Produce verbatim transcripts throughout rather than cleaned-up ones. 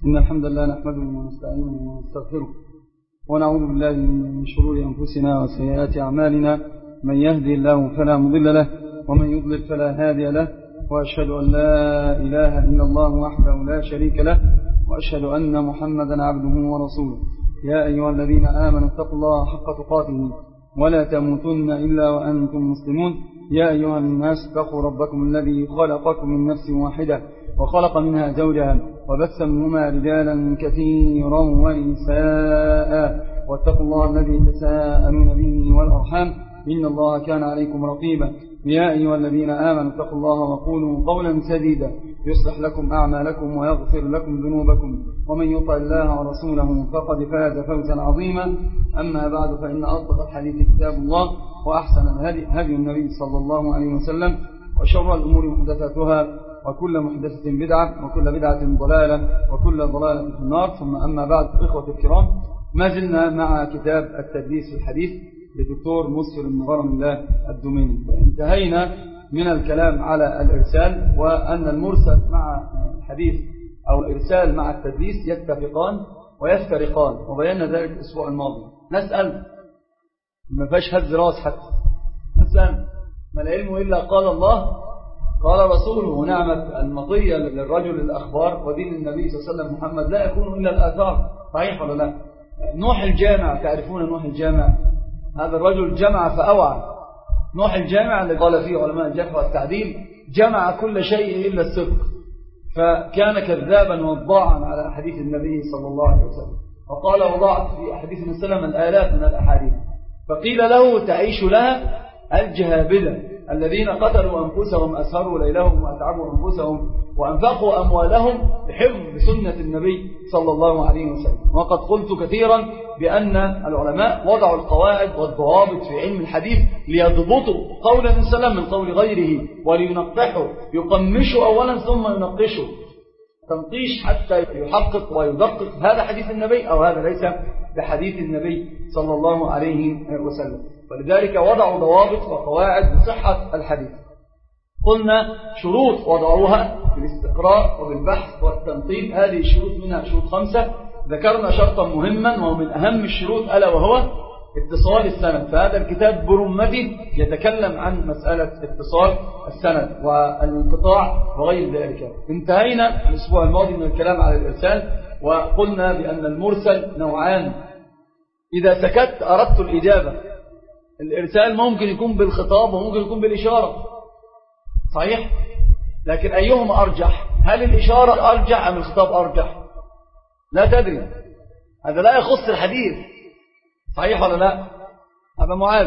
إن الحمد لله نحمده ونستعينه ونستغفره ونعوذ بالله من شرور أنفسنا وسيئات أعمالنا. من يهدي الله فلا مضل له ومن يضلل فلا هادي له، وأشهد أن لا إله إلا الله وحده لا شريك له، وأشهد أن محمدا عبده ورسوله. يا أيها الذين آمنوا اتقوا الله حق تقاته ولا تموتن إلا وأنتم مسلمون. يا أيها الناس اتقوا ربكم الذي خلقكم من نفس واحدة وخلق منها زوجها وبث منهما رجالا كثيرا ونساء، واتقوا الله الذي تساءلون به والأرحام إن الله كان عليكم رقيبا. يا أيها الذين آمنوا اتقوا الله وقولوا قولا سديدا يصلح لكم أعمالكم ويغفر لكم ذنوبكم، ومن يطع الله ورسوله فقد فاز فوزا عظيما. أما بعد، فإن أصدق الحديث كتاب الله، وأحسن الهدي هدي النبي صلى الله عليه وسلم، وشر الأمور محدثاتها، وكل محدثة بدعة، وكل بدعة ضلالة، وكل ضلالة في النار. ثم أما بعد، إخوة الكرام، ما زلنا مع كتاب التدليس في الحديث للدكتور مسفر بن غرم الله الدميني. انتهينا من الكلام على الإرسال، وأن المرسل مع الحديث أو الإرسال مع التدليس يتفقان ويفترقان، وبينا ذلك الأسبوع الماضي. نسأل، ما فيش هز راس حتى، نسأل ما العلم إلا قال الله قال رسوله. ونعمة المطية للرجل الأخبار، ودين النبي صلى الله عليه وسلم محمد لا يكون إلا الآثار. صحيح ولا لا؟ نوح الجامع، تعرفون نوح الجامع؟ هذا الرجل جمع فأوعى. نوح الجامع اللي قال فيه علماء الجرح والتعديل جمع كل شيء إلا الصدق، فكان كذابا وضاعا على أحاديث النبي صلى الله عليه وسلم، وقال وضعت في أحاديث النبي صلى الله عليه وسلم الآلاف من الأحاديث. فقيل له تعيش لها الجهابذة الذين قتلوا أنفسهم، أسهروا ليلهم وأتعبوا أنفسهم وأنفقوا أموالهم بحفظ سنة النبي صلى الله عليه وسلم. وقد قلت كثيرا بأن العلماء وضعوا القواعد والضوابط في علم الحديث ليضبطوا قول النبي صلى الله عليه وسلم من قول غيره، ولينقحوا، يقمشوا أولا ثم ينقشوا تنقيش حتى يحقق ويدقق هذا حديث النبي أو هذا ليس بحديث النبي صلى الله عليه وسلم. ولذلك وضعوا ضوابط وقواعد لصحة الحديث. قلنا شروط وضعوها بالاستقراء وبالبحث والتنقيب، هذه الشروط منها شروط خمسة. ذكرنا شرطا مهما وهو من أهم الشروط، ألا وهو اتصال السند. فهذا الكتاب برمته يتكلم عن مسألة اتصال السند والانقطاع وغير ذلك. انتهينا الأسبوع الماضي من الكلام على الإرسال، وقلنا بأن المرسل نوعان. إذا سكت أردت الإجابة. الإرسال ممكن يكون بالخطاب وممكن يكون بالإشارة، صحيح؟ لكن أيهما أرجح؟ هل الإشارة أرجح أم الخطاب أرجح؟ لا تدري، هذا لا يخص الحديث، صحيح ولا لا؟ هذا معاذ.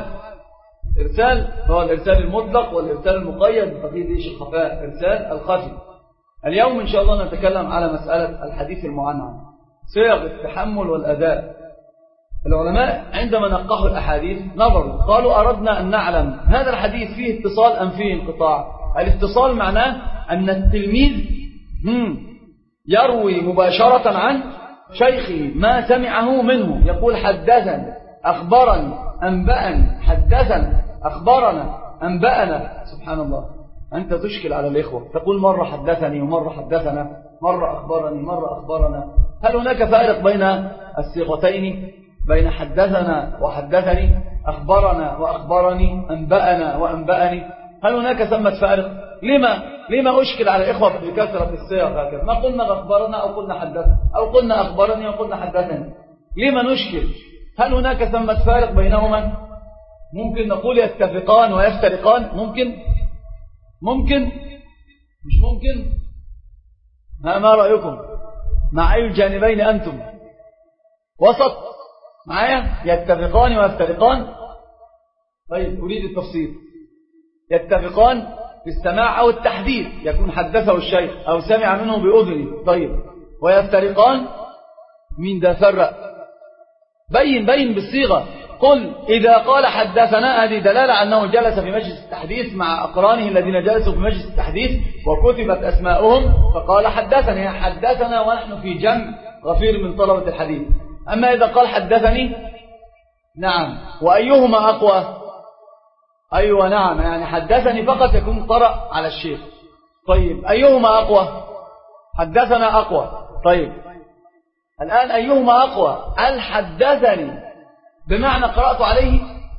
إرسال هو الإرسال المطلق والإرسال المقيد بقيد إيش الخفاء، إرسال الخفي. اليوم إن شاء الله نتكلم على مسألة الحديث المعنعن، صيغ التحمل والأداء. العلماء عندما نقحوا الأحاديث نظروا، قالوا أردنا أن نعلم هذا الحديث فيه اتصال أم فيه انقطاع. الاتصال معناه أن التلميذ يروي مباشرة عن شيخه ما سمعه منه، يقول حدثني، أخبرني، أنبأني، حدثنا، أخبرنا، أنبأنا. سبحان الله، أنت تشكل على الإخوة، تقول مرة حدثني ومرة حدثنا، مرة أخبرني مرة أخبرنا. هل هناك فارق بين الصيغتين، بين حدثنا وحدثني، أخبرنا وأخبرني، أنبأنا وأنبأني؟ هل هناك ثمة فارق؟ لما لما أشكل على الإخوة بكثرة الصيغ هكذا؟ ما قلنا أخبرنا أو قلنا حدثنا أو قلنا أخبرني أو قلنا حدثني؟ لما نشكل؟ هل هناك ثمة فارق بينهما؟ ممكن نقول يتفقان ويفترقان، ممكن ممكن مش ممكن. ما, ما رأيكم؟ مع أي الجانبين أنتم؟ وسط معايا؟ يتفقان ويفترقان. طيب أريد التفصيل. يتفقان في السماع أو التحديث، يكون حدثه الشيخ أو سمع منه بأذنه. طيب ويفترقان، مين ده فرق؟ بين بين بالصيغة. قل إذا قال حدثنا، هذه دلالة على أنه جلس في مجلس التحديث مع أقرانه الذين جلسوا في مجلس التحديث وكتبت أسماؤهم، فقال حدثنا حدثنا ونحن في جمع غفير من طلبة الحديث. أما إذا قال حدثني، نعم، وأيهما أقوى؟ أيوة نعم، يعني حدثني فقط يكون قرأ على الشيخ. طيب أيهما أقوى؟ حدثنا أقوى. طيب الآن أيهما أقوى؟ هل حدثني بمعنى قرأت عليه؟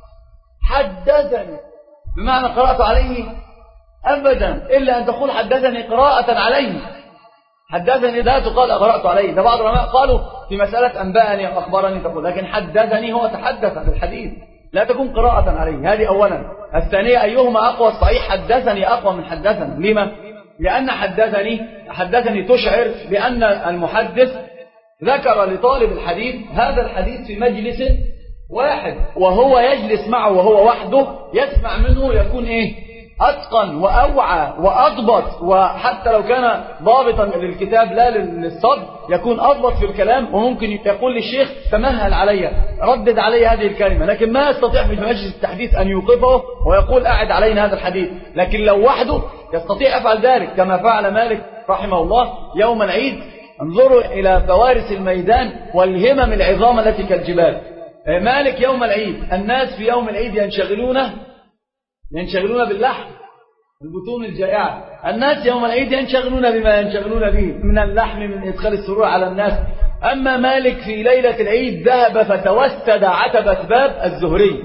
حدثني بمعنى قرأت عليه؟ أبدا، إلا أن تقول حدثني قراءة عليه. حدثني لا تقال قرأت عليه. ده بعض العلماء قالوا في مسألة أنبأني أو أخبرني تقول، لكن حدثني هو تحدث بالحديث، لا تكون قراءة عليه. هذه أولا. الثانية أيهما أقوى؟ الصحيح حدثني أقوى من حدثني. لما؟ لأن حدثني حدثني تشعر بأن المحدث ذكر لطالب الحديث هذا الحديث في مجلس واحد، وهو يجلس معه وهو وحده يسمع منه، يكون إيه؟ أتقن وأوعى وأضبط، وحتى لو كان ضابطا للكتاب لا للصد يكون أضبط في الكلام، وممكن يقول للشيخ تمهل علي، ردد علي هذه الكلمة، لكن ما يستطيع في مجلس التحديث أن يوقفه ويقول أعد علينا هذا الحديث. لكن لو وحده يستطيع يفعل ذلك، كما فعل مالك رحمه الله يوم العيد. انظروا إلى فوارس الميدان والهمم العظام التي كالجبال. مالك يوم العيد، الناس في يوم العيد ينشغلون ينشغلون باللحم، البطون الجائعة. الناس يوم العيد ينشغلون بما ينشغلون به من اللحم، من إدخال السرور على الناس. أما مالك في ليلة العيد ذهب فتوسد عتبة باب الزهري،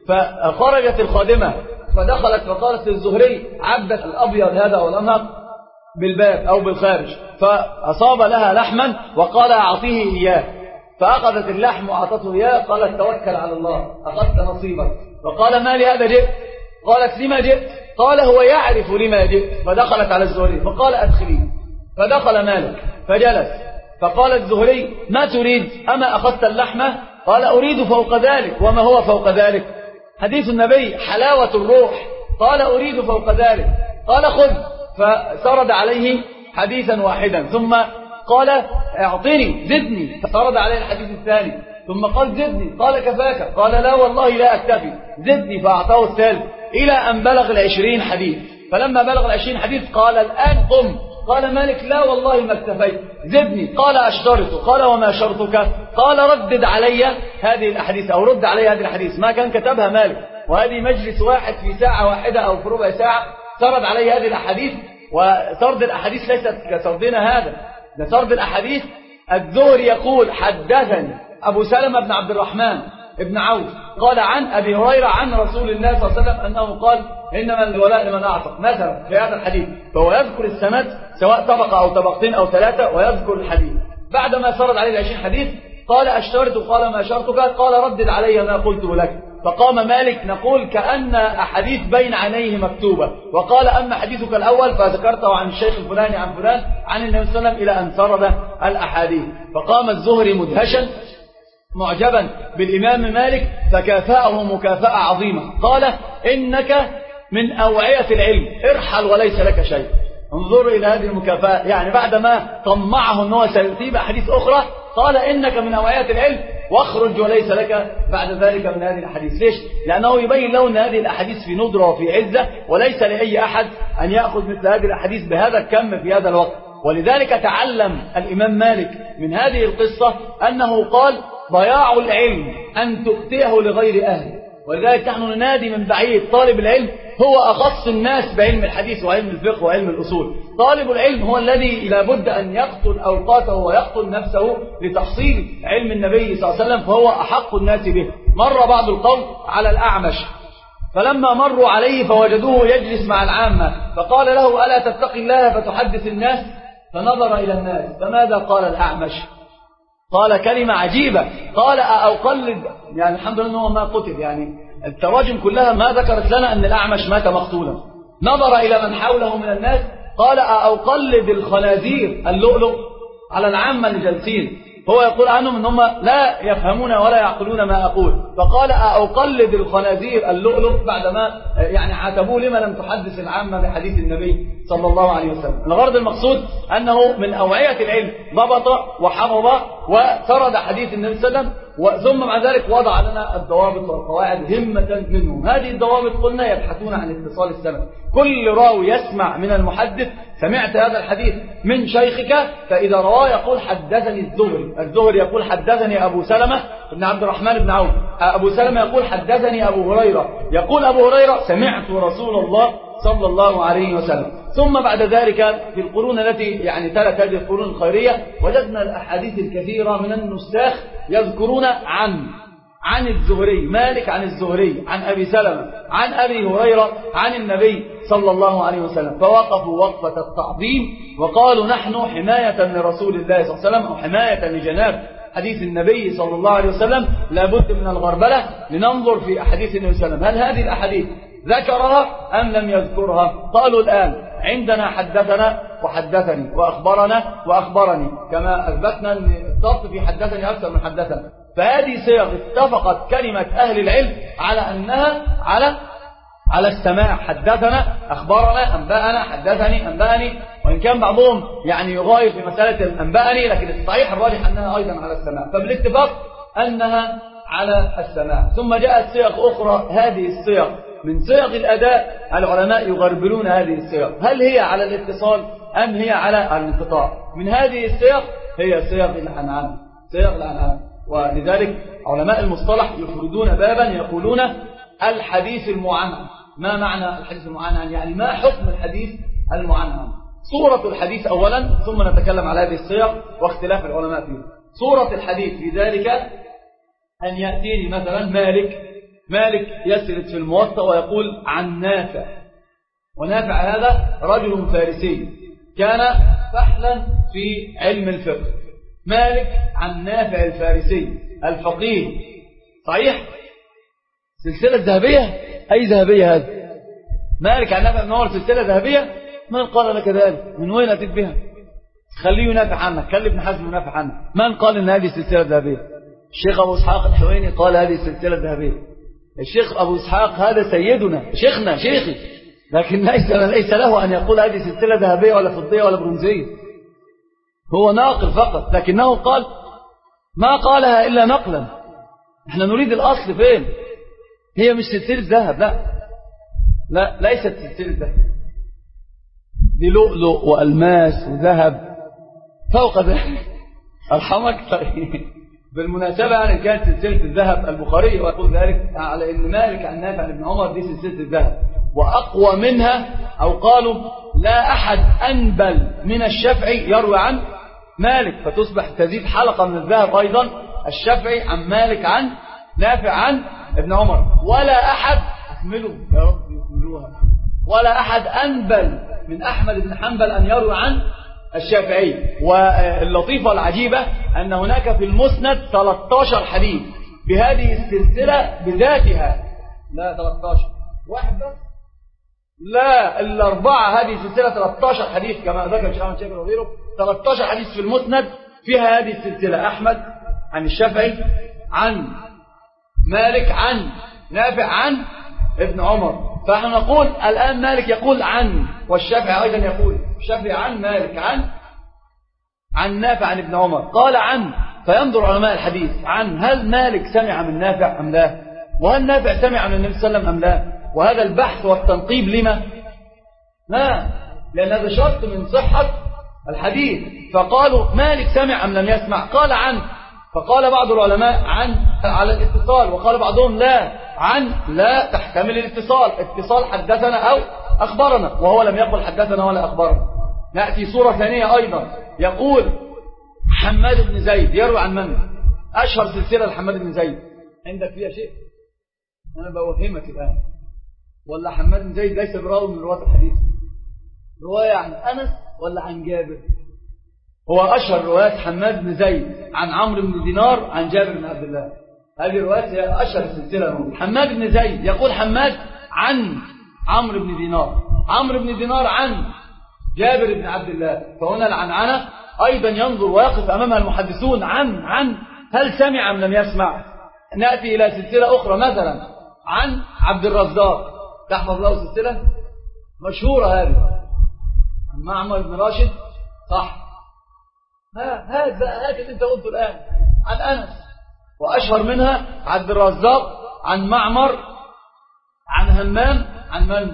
فخرجت الخادمة فدخلت فقالت للزهري عبدك الأبيض هذا أو الأنهر بالباب أو بالخارج، فأصاب لها لحما وقال أعطيه إياه، فأخذت اللحم وأعطته إياه. قالت توكل على الله، أخذت نصيبك. فقال ما لهذا جئت؟ قالت لما جئت؟ قال هو يعرف لما جئت. فدخلت على الزهري فقال أدخلي، فدخل مالك فجلس، فقال الزهري ما تريد؟ أما أخذت اللحمة؟ قال أريد فوق ذلك. وما هو فوق ذلك؟ حديث النبي حلاوة الروح. قال أريد فوق ذلك. قال خذ، فسرد عليه حديثا واحدا، ثم قال اعطني زدني، فسرد عليه الحديث الثاني، ثم قال زدني، قال كفاك، قال لا والله لا أكتفي، زدني، فأعطاه الثالث، إلى أن بلغ العشرين حديث. فلما بلغ العشرين حديث قال الآن قم. قال مالك لا والله ما اكتفيت، زدني. قال أشترط. قال وما شرطك؟ قال ردد علي هذه الأحاديث أو رد علي هذه الحديث. ما كان كتبها مالك، وهذه مجلس واحد في ساعة واحدة أو في ربع ساعة سرد علي هذه الأحاديث. وسرد الأحاديث ليست كسردنا هذا، ده سرد الأحاديث. الزهري يقول حدثني أبو سلمة بن عبد الرحمن ابن عوف قال عن أبي هريرة عن رسول الله صلى الله عليه وسلم أنه قال إنما الولاء لمن أعتق مثلا في هذا الحديث. فهو يذكر السند سواء طبقة أو طبقتين أو ثلاثة ويذكر الحديث. بعدما سرد عليه العشرين حديث قال أشترط. قال ما شرطك؟ قال ردد علي ما قلته لك. فقام مالك نقول كأن أحاديث بين عينيه مكتوبة، وقال أما حديثك الأول فذكرته عن الشيخ الفلاني عن فلان عن النبي صلى الله عليه وسلم إلى أن سرد الأحاديث. فقام الزهري مدهشا معجبا بالإمام مالك فكافأه مكافأة عظيمة. قال إنك من أوعية العلم، ارحل وليس لك شيء. انظروا إلى هذه المكافأة، يعني بعدما طمعه أنه سيصيب أحاديث أخرى قال إنك من أوعية العلم واخرج وليس لك بعد ذلك من هذه الأحاديث. ليش؟ لأنه يبين له أن هذه الأحاديث في ندرة وفي عزة، وليس لأي أحد أن يأخذ مثل هذه الأحاديث بهذا الكم في هذا الوقت. ولذلك تعلم الإمام مالك من هذه القصة أنه قال ضياع العلم أن تؤتيه لغير أهله. ولذلك نحن ننادي من بعيد طالب العلم هو أخص الناس بعلم الحديث وعلم الفقه وعلم الأصول. طالب العلم هو الذي لابد أن يقتل أوقاته ويقتل نفسه لتحصيل علم النبي صلى الله عليه وسلم، فهو أحق الناس به. مر بعض القوم على الأعمش فلما مروا عليه فوجدوه يجلس مع العامة، فقال له ألا تتقي الله فتحدث الناس؟ فنظر إلى الناس فماذا قال الأعمش؟ قال كلمة عجيبة، قال أقلد، يعني الحمد لله أنه ما قتل، يعني التراجم كلها ما ذكرت لنا أن الأعمش مات مقتولا. نظر إلى من حوله من الناس قال أقلد الخنازير اللؤلؤ على العامة اللي جالسين، هو يقول عنهم أنهم لا يفهمون ولا يعقلون ما أقول. فقال أقلد الخنازير اللؤلؤ بعدما يعني عاتبوه لما لم تحدث العامة بحديث النبي صلى الله عليه وسلم. الغرض المقصود أنه من أوعية العلم ضبط وحفظ وسرد حديث النبي صلى الله عليه وسلم، ثم مع ذلك وضع لنا الضوابط والقواعد همة منهم. هذه الضوابط قلنا يبحثون عن اتصال السند. كل راوي يسمع من المحدث سمعت هذا الحديث من شيخك، فإذا رواه يقول حدثني الزهري، الزهري يقول حدثني أبو سلمة بن عبد الرحمن بن عوف، أبو سلمة يقول حدثني أبو هريرة، يقول أبو هريرة سمعت رسول الله صلى الله عليه وسلم. ثم بعد ذلك في القرون التي يعني تلت هذه القرون الخيرية وجدنا الأحاديث الكثيرة من النساخ يذكرون عن عن الزهري، مالك عن الزهري عن أبي سلمة عن أبي هريرة عن النبي صلى الله عليه وسلم، فوقفوا وقفة التعظيم وقالوا نحن حماية لرسول الله صلى الله عليه وسلم أو حماية لجناب حديث النبي صلى الله عليه وسلم لابد من الغربلة لننظر في أحاديث النبي صلى الله عليه وسلم هل هذه الأحاديث ذكرها أم لم يذكرها. قالوا الآن عندنا حدثنا وحدثني وأخبرنا وأخبرني، كما أثبتنا أن الضبط في حدثني أكثر من حدثنا، فهذه صيغ اتفقت كلمة أهل العلم على أنها على على السماع، حدثنا أخبرنا أنبأنا حدثني أنبأني، وإن كان بعضهم يعني يغاير في مسألة الأنبأني، لكن الصحيح الراجح أنها أيضا على السماع، فبالاتفاق أنها على السماع. ثم جاءت صيغ أخرى، هذه الصيغ من صيغ الأداء العلماء يغربلون هذه الصيغ، هل هي على الاتصال أم هي على الانقطاع؟ من هذه الصيغ هي صيغ العنعنة، صيغ العنعنة. ولذلك علماء المصطلح يفردون بابا يقولون الحديث المعنعن. ما معنى الحديث المعنعن؟ يعني ما حكم الحديث المعنعن؟ صورة الحديث أولا ثم نتكلم على هذه الصيغ واختلاف العلماء فيها. صورة الحديث في ذلك أن يأتيني مثلا مالك مالك يسرد في الموطأ ويقول عن نافع، ونافع هذا رجل فارسي كان فحلا في علم الفقه، مالك عن نافع الفارسي الفقيه، صحيح؟ سلسلة ذهبية، أي ذهبية هذا؟ مالك عن نافع بن عمر سلسلة ذهبية؟ من قال لك ذلك؟ من وين أتيت بها؟ خليه ينافع عنك، خلي ابن حزم ينافع عنك. من قال إن هذه سلسلة ذهبية؟ الشيخ أبو إسحاق الحويني قال هذه سلسلة ذهبية. الشيخ أبو إسحاق هذا سيدنا شيخنا شيخي، لكن ليس ليس له أن يقول هذه سلسلة ذهبية ولا فضية ولا برونزية، هو ناقل فقط، لكنه قال ما قالها إلا نقلا. احنا نريد الأصل فين؟ هي مش سلسلة ذهب، لا لا ليست سلسلة ذهب، دي لؤلؤ وألماس وذهب فوق ذلك. أرحمك. طيب بالمناسبة يعني كانت سلسلة الذهب البخاري ويقول ذلك على أن مالك عن نافع بن عمر دي سلسلة الذهب، وأقوى منها أو قالوا لا أحد أنبل من الشافعي يروي عن مالك، فتصبح تزيد حلقة من الذهب أيضا الشافعي عن مالك عن نافع عن ابن عمر، ولا أحد أكملوا يا رب يكملوها، ولا أحد أنبل من أحمد بن حنبل أن يروي عن الشافعي. واللطيفة العجيبة أن هناك في المسند ثلاثة عشر حديث بهذه السلسلة بذاتها، لا ثلاثة عشر واحد بس، لا الأربعة، هذه سلسلة ثلاثة عشر حديث كما ذكر الشيخ أحمد شاكر وغيره، ثلاثة عشر حديث في المسند فيها هذه السلسلة، أحمد عن الشافعي عن مالك عن نافع عن ابن عمر. فنحن نقول الآن مالك يقول عن، والشافعي أيضا يقول، الشافعي عن مالك عن عن نافع عن ابن عمر، قال عن، فينظر علماء الحديث عن هل مالك سمع من نافع أم لا، وهل نافع سمع من النبي صلى الله عليه وسلم أم لا، وهذا البحث والتنقيب لما؟ لا، لأن هذا شرط من صحة الحديث. فقالوا مالك سمع أم لم يسمع، قال عن، فقال بعض العلماء عن على الاتصال، وقال بعضهم لا، عن لا تحتمل الاتصال، اتصال حدثنا أو أخبرنا، وهو لم يقل حدثنا ولا أخبرنا. نأتي صورة ثانية أيضا، يقول حماد بن زيد يروي عن من؟ أشهر سلسلة لحماد بن زيد، عندك فيها شيء؟ أنا بوهمك الآن. ولا حماد بن زيد ليس براوي من رواة الحديث، رواية عن أنس ولا عن جابر؟ هو أشهر روايات حماد بن زيد عن عمرو بن دينار عن جابر بن عبد الله، هذه الروايات هي أشهر سلسلة. حماد بن زيد يقول حماد عن عمرو بن دينار، عمرو بن دينار عن جابر بن عبد الله، فهنا العنعنة أيضا ينظر ويقف أمامها المحدثون عن عن هل سمع أم لم يسمع. نأتي إلى سلسلة أخرى مثلا عن عبد الرزاق، تحفظ له سلسلة مشهورة هذه عن معمر بن راشد، صح؟ هذا هذا اللي انت قلته الآن عن أنس، وأشهر منها عبد الرزاق عن معمر عن همام عن من؟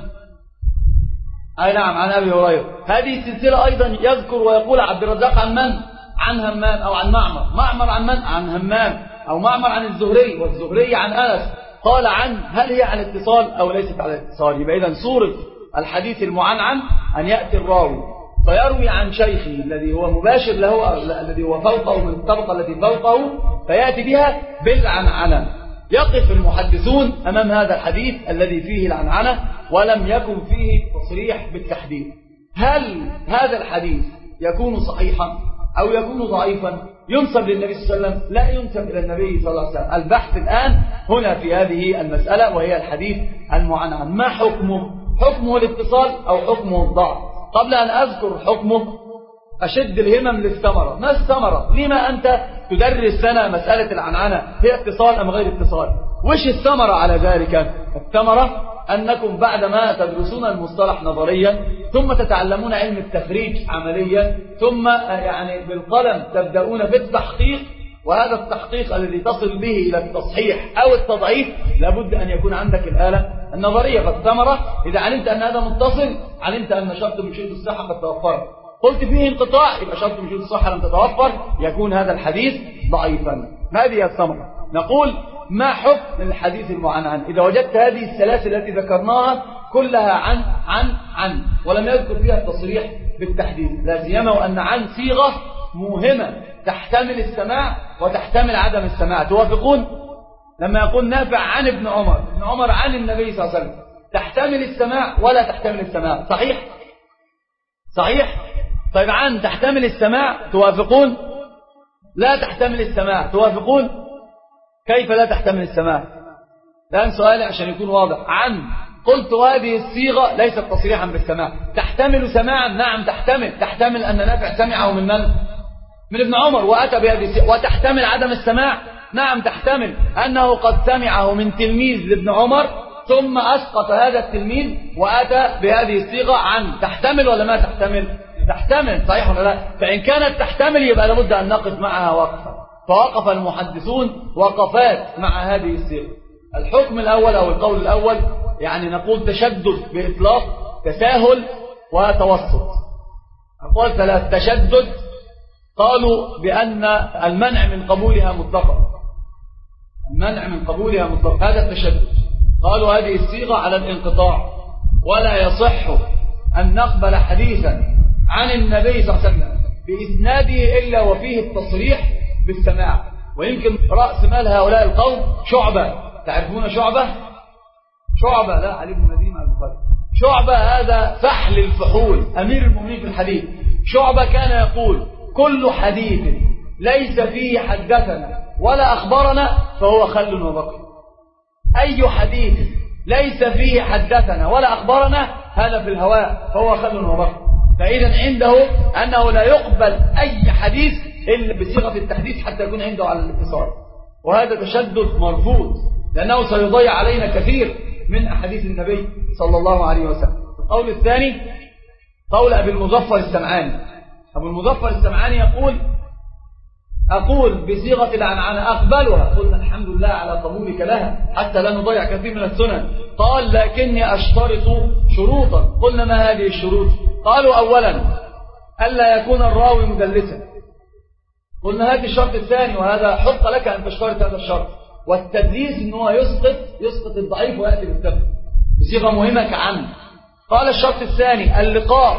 أي نعم عن أبي هريرة. هذه السلسلة أيضا يذكر ويقول عبد الرزاق عن من؟ عن همام أو عن معمر، معمر عن من؟ عن همام، أو معمر عن الزهري، والزهري عن أنس. قال عن، هل هي على اتصال أو ليست على اتصال؟ يبقى إذن صورة الحديث المعنعن أن يأتي الراوي فيروي عن شيخه الذي هو مباشر له الذي هو فوقه من الطبقة التي فوقه فيأتي بها بالعنعنة. يقف المحدثون أمام هذا الحديث الذي فيه العنعنة ولم يكن فيه تصريح بالتحديد. هل هذا الحديث يكون صحيحا أو يكون ضعيفا ينسب للنبي صلى الله عليه وسلم؟ لا ينسب إلى النبي صلى الله عليه وسلم. البحث الآن هنا في هذه المسألة وهي الحديث المعنعن. ما حكمه؟ حكمه الاتصال أو حكمه الضعف؟ قبل أن أذكر حكمه أشد الهمم للثمرة. ما الثمرة؟ لما أنت تدرس لنا مسألة العنعنة هي اتصال أم غير اتصال؟ وش الثمرة على ذلك؟ الثمرة أنكم بعدما تدرسون المصطلح نظريا ثم تتعلمون علم التخريج عمليا ثم يعني بالقلم تبدأون في التحقيق، وهذا التحقيق الذي تصل به إلى التصحيح أو التضعيف لابد أن يكون عندك الآلة النظرية. فالثمرة إذا علمت أن هذا متصل علمت أن شرط من شروط الصحة قد توفر، قلت فيه انقطاع يبقى شرط من شروط الصحة لم تتوفر، يكون هذا الحديث ضعيفا. هذه الثمرة. نقول ما حكم الحديث المعنعن؟ إذا وجدت هذه السلاسل التي ذكرناها كلها عن عن عن ولم يذكر فيها التصريح بالتحديد، لا سيما وأن عن صيغة موهمة تحتمل السماع وتحتمل عدم السماع. توافقون؟ لما يقول نافع عن ابن عمر، ابن عمر عن النبي صلى الله عليه وسلم، تحتمل السماع ولا تحتمل السماع؟ صحيح؟ صحيح؟ طيب عن تحتمل السماع؟ توافقون؟ لا تحتمل السماع. توافقون؟ كيف لا تحتمل السماع؟ الآن سؤالي عشان يكون واضح. عن قلت هذه الصيغة ليست تصريحا بالسماع، تحتمل سماعا؟ نعم تحتمل. تحتمل أن نافع سمعه من من؟ من ابن عمر وأتى بهذه الصيغة. وتحتمل عدم السماع؟ نعم تحتمل أنه قد سمعه من تلميذ لابن عمر ثم أسقط هذا التلميذ وأتى بهذه الصيغة عن. تحتمل ولا ما تحتمل؟ تحتمل. صحيح ولا لا؟ فإن كانت تحتمل يبقى لابد أن نقف معها وقفة. فوقف المحدثون وقفات مع هذه الصيغة. الحكم الأول أو القول الأول يعني نقول تشدد بإطلاق، تساهل وتوسط. أقوال ثلاث. تشدد قالوا بأن المنع من قبولها مطلقا، المنع من قبولها مطلقا، هذا التشدد. قالوا هذه الصيغة على الانقطاع ولا يصح أن نقبل حديثا عن النبي صلى الله عليه وسلم بإسناده إلا وفيه التصريح بالسماع. ويمكن رأس مال هؤلاء القوم شعبة. تعرفون شعبة؟ شعبة لا علي بن مدينة البخاري. شعبة هذا فحل الفحول، أمير المؤمنين في الحديث. شعبة كان يقول كل حديث ليس فيه حدثنا ولا أخبرنا فهو خل وبقي. أي حديث ليس فيه حدثنا ولا أخبرنا هذا في الهواء فهو خل وبقي. فإذا عنده أنه لا يقبل أي حديث إلا بصيغة التحديث حتى يكون عنده على الاتصال، وهذا تشدد مرفوض لأنه سيضيع علينا كثير من أحاديث النبي صلى الله عليه وسلم. القول الثاني قول أبي المظفر السمعاني. أبو المظفر السمعاني يقول أقول بصيغة العنعنة أقبلها. قلنا الحمد لله على قبولك لها حتى لا نضيع كثير من السنن. قال لكني أشترط شروطا. قلنا ما هذه الشروط؟ قالوا أولا ألا يكون الراوي مدلسا. قلنا هذا الشرط الثاني وهذا حق لك أن تشترط هذا الشرط. والتدليس إنه يسقط يسقط الضعيف ويأتي بالثقة بصيغة مهمة كعن. قال الشرط الثاني اللقاء،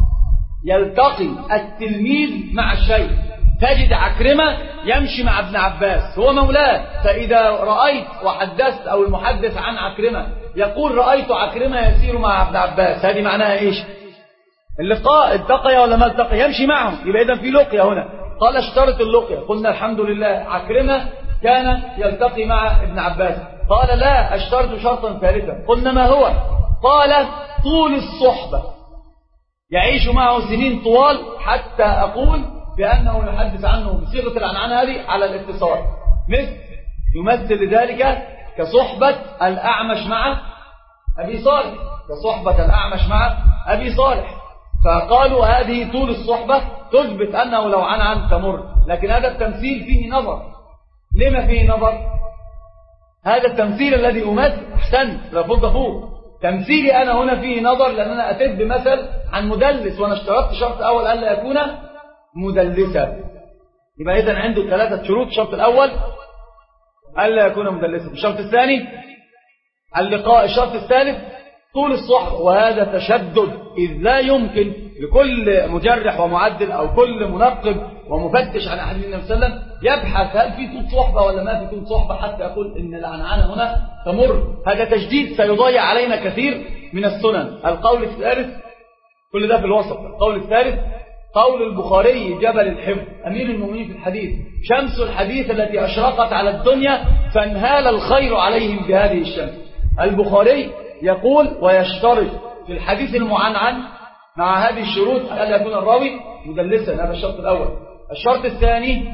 يلتقي التلميذ مع الشيخ. تجد عكرمة يمشي مع ابن عباس هو مولاه، فإذا رأيت وحدثت أو المحدث عن عكرمة يقول رأيت عكرمة يسير مع ابن عباس، هذه معناها إيش؟ اللقاء. التقي ولا ما التقي؟ يمشي معهم، يبقى إذا في لقية هنا. قال اشترط اللقية. قلنا الحمد لله عكرمة كان يلتقي مع ابن عباس. قال لا اشترط شرطا ثالثا. قلنا ما هو؟ قال طول الصحبة، يعيش معه سنين طوال حتى أقول بأنه يحدث عنه بصيغة العنعنة هذه على الاتصال. مثل يمثل لذلك كصحبة الأعمش مع أبي صالح، كصحبة الأعمش مع أبي صالح. فقالوا هذه طول الصحبة تثبت أنه لو عنعن تمر. لكن هذا التمثيل فيه نظر. لما فيه نظر؟ هذا التمثيل الذي أمثل أحسنت لفض فوق تمثيلي أنا هنا فيه نظر، لأن أنا أتيت بمثل عن مدلس وأنا اشترطت شرط أول ألا يكون مدلسا. يبقى إذن عنده ثلاثة شروط. الشرط الأول ألا يكون مدلسا. الشرط الثاني اللقاء. الشرط الثالث طول الصحبة، وهذا تشدد، إذ لا يمكن لكل مجرح ومعدل أو كل منقب ومفتش عن أحاديث النبي صلى الله عليه وسلم يبحث هل في طول صحبة ولا ما في طول صحبة حتى يقول إن العنعنة هنا تمر. هذا تشديد سيضيع علينا كثير من السنن. القول الثالث، كل ده في الوسط. القول الثالث قول البخاري جبل الحفظ أمير المؤمنين في الحديث، شمس الحديث التي أشرقت على الدنيا فانهال الخير عليهم بهذه الشمس. البخاري يقول ويشترط في الحديث المعنعن مع هذه الشروط ألا يكون الراوي مدلسا، هذا الشرط الأول. الشرط الثاني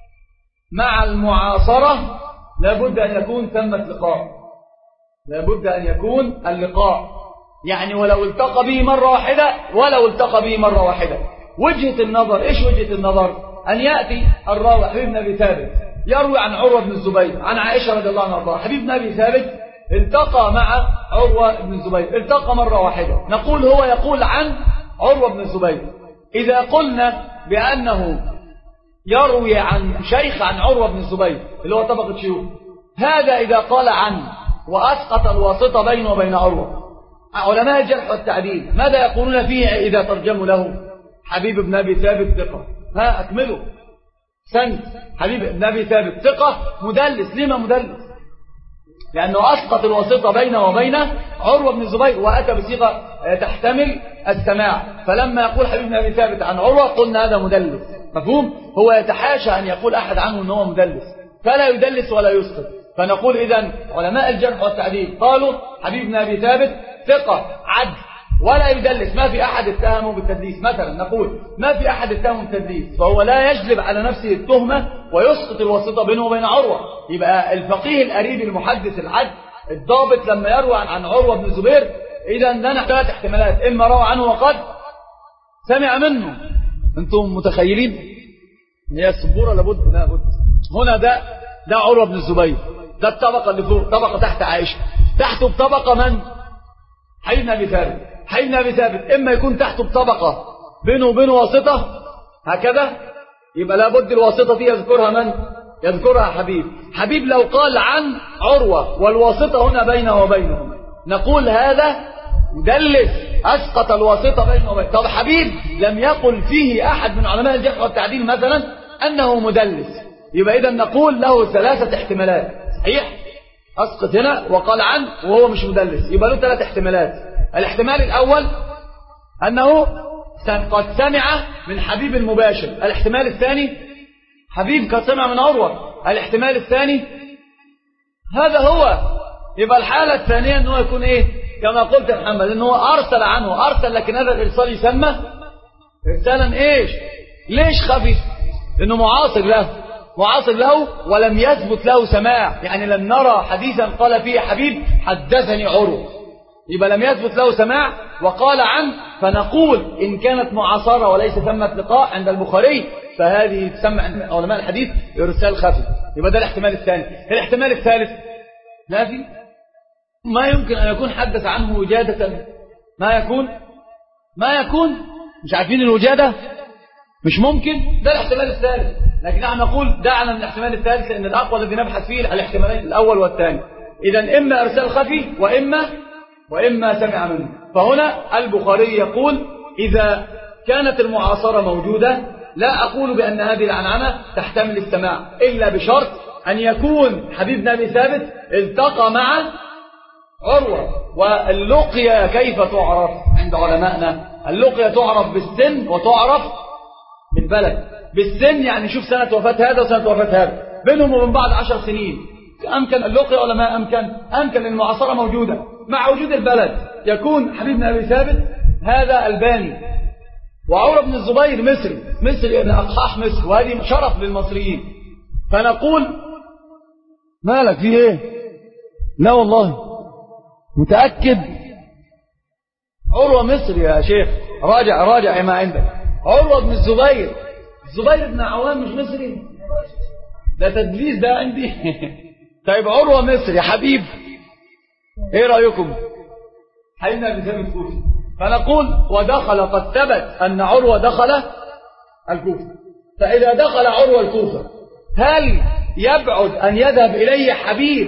مع المعاصرة لابد أن يكون ثمة لقاء، لابد أن يكون اللقاء، يعني ولو التقى به مرة واحدة، ولو التقى به مرة واحدة. وجهة النظر، إيش وجهة النظر؟ أن يأتي الراوي حبيب بن أبي ثابت يروي عن عروة بن الزبير عن عائشة رضي الله عنها، حبيب بن أبي ثابت التقى مع عروة بن الزبير، التقى مرة واحدة، نقول هو يقول عن عروة بن الزبير. إذا قلنا بأنه يروي عن شيخ عن عروة بن الزبير اللي هو طبقة شيوخ، هذا إذا قال عن وأسقط الواسطة بينه وبين عروة، علماء الجرح والتعديل ماذا يقولون فيه إذا ترجموا له؟ حبيب بن أبي ثابت ثقة. ها أكملوا سند. حبيب بن أبي ثابت ثقة مدلس. لما مدلس؟ لأنه أسقط الواسطة بينه وبين عروة بن الزبير وأتى بصيغة تحتمل السماع، فلما يقول حبيب بن أبي ثابت عن عروة قلنا هذا مدلس. مفهوم؟ هو يتحاشى أن يقول أحد عنه أنه مدلس، فلا يدلس ولا يسقط. فنقول إذن علماء الجرح والتعديل قالوا حبيب بن أبي ثابت ثقة عدل ولا يدلس، ما في أحد اتهمه بالتدليس. مثلا نقول ما في أحد اتهمه بالتدليس، فهو لا يجلب على نفسه التهمة ويسقط الواسطة بينه وبين عروة. يبقى الفقيه القريب المحدث العدل الضابط لما يروي عن عروة بن الزبير إذا لنا ثلاث احتمالات: إما روى عنه وقد سمع منه. أنتم متخيلين؟ هي السبورة لابد لابد هنا ده ده عروة بن الزبير، ده الطبقة اللي فوق، طبقة تحت عائشة، تحته بطبقة من؟ حبيب بن أبي ثابت. حبيب بن أبي ثابت إما يكون تحته بطبقة بينه وبينه واسطة هكذا، يبقى لابد الواسطة دي يذكرها من؟ يذكرها حبيب. حبيب لو قال عن عروة والواسطة هنا بينه وبينه نقول هذا مدلس، أسقط الواسطة بينه وبينه. طب حبيب لم يقل فيه أحد من علماء الجرح والتعديل مثلا أنه مدلس، يبقى إذا نقول له ثلاثة احتمالات. صحيح؟ أسقط هنا وقال عن وهو مش مدلس، يبقى له ثلاث احتمالات. الاحتمال الأول أنه قد سمع من حبيب المباشر. الاحتمال الثاني حبيب قد سمع من عروة. الاحتمال الثاني هذا هو. يبقى الحالة الثانية أنه يكون إيه كما قلت يا محمد، أنه أرسل عنه أرسل، لكن هذا الإرسال يسمى إرسالا إيش؟ ليش خفي؟ لأنه معاصر له معاصر له ولم يثبت له سماع، يعني لم نرى حديثا قال فيه حبيب حدثني عروة، يبقى لم يثبت له سماع وقال عنه. فنقول إن كانت معاصرة وليس ثمة لقاء عند البخاري فهذه تسمى عند علماء الحديث إرسال خفي. يبقى ده الاحتمال الثاني. الاحتمال الثالث ما في ما يمكن أن يكون حدث عنه وجادة، ما يكون ما يكون مش عارفين الوجادة، مش ممكن. ده الاحتمال الثالث. لكن نحن نقول دعنا من الاحتمال الثالث لأن الأقوى الذي نبحث فيه الاحتمالين الأول والثاني. إذا إما إرسال خفي وإما وإما سمع منه. فهنا البخاري يقول إذا كانت المعاصرة موجودة لا أقول بأن هذه العنعنة تحتمل السماع إلا بشرط أن يكون حبيب بن أبي ثابت التقى مع عروة. واللقية كيف تعرف عند علمائنا؟ اللقية تعرف بالسن وتعرف بالبلد. بالسن يعني شوف سنة وفاة هذا وسنة وفاة هذا بينهم وبين بعض عشر سنين، أمكن اللقية ولا ما أمكن؟ أمكن المعاصرة موجودة. مع وجود البلد يكون حبيب بن أبي ثابت هذا الباني، وعروة بن الزبير مصري مصري ابن أقحاح مصر، وهذه شرف للمصريين. فنقول مالك فيه ايه؟ لا والله متأكد عروة مصري يا شيخ، راجع راجع ما عندك. عروة بن الزبير الزبير بن عوام مش مصري؟ ده تدليس ده عندي. طيب عروة مصري يا حبيب، ايه رأيكم؟ حبيب بن أبي ثابت كوفي. فنقول ودخل قد ثبت أن عروة دخل الكوفة. فإذا دخل عروة الكوفة هل يبعد أن يذهب إليه حبيب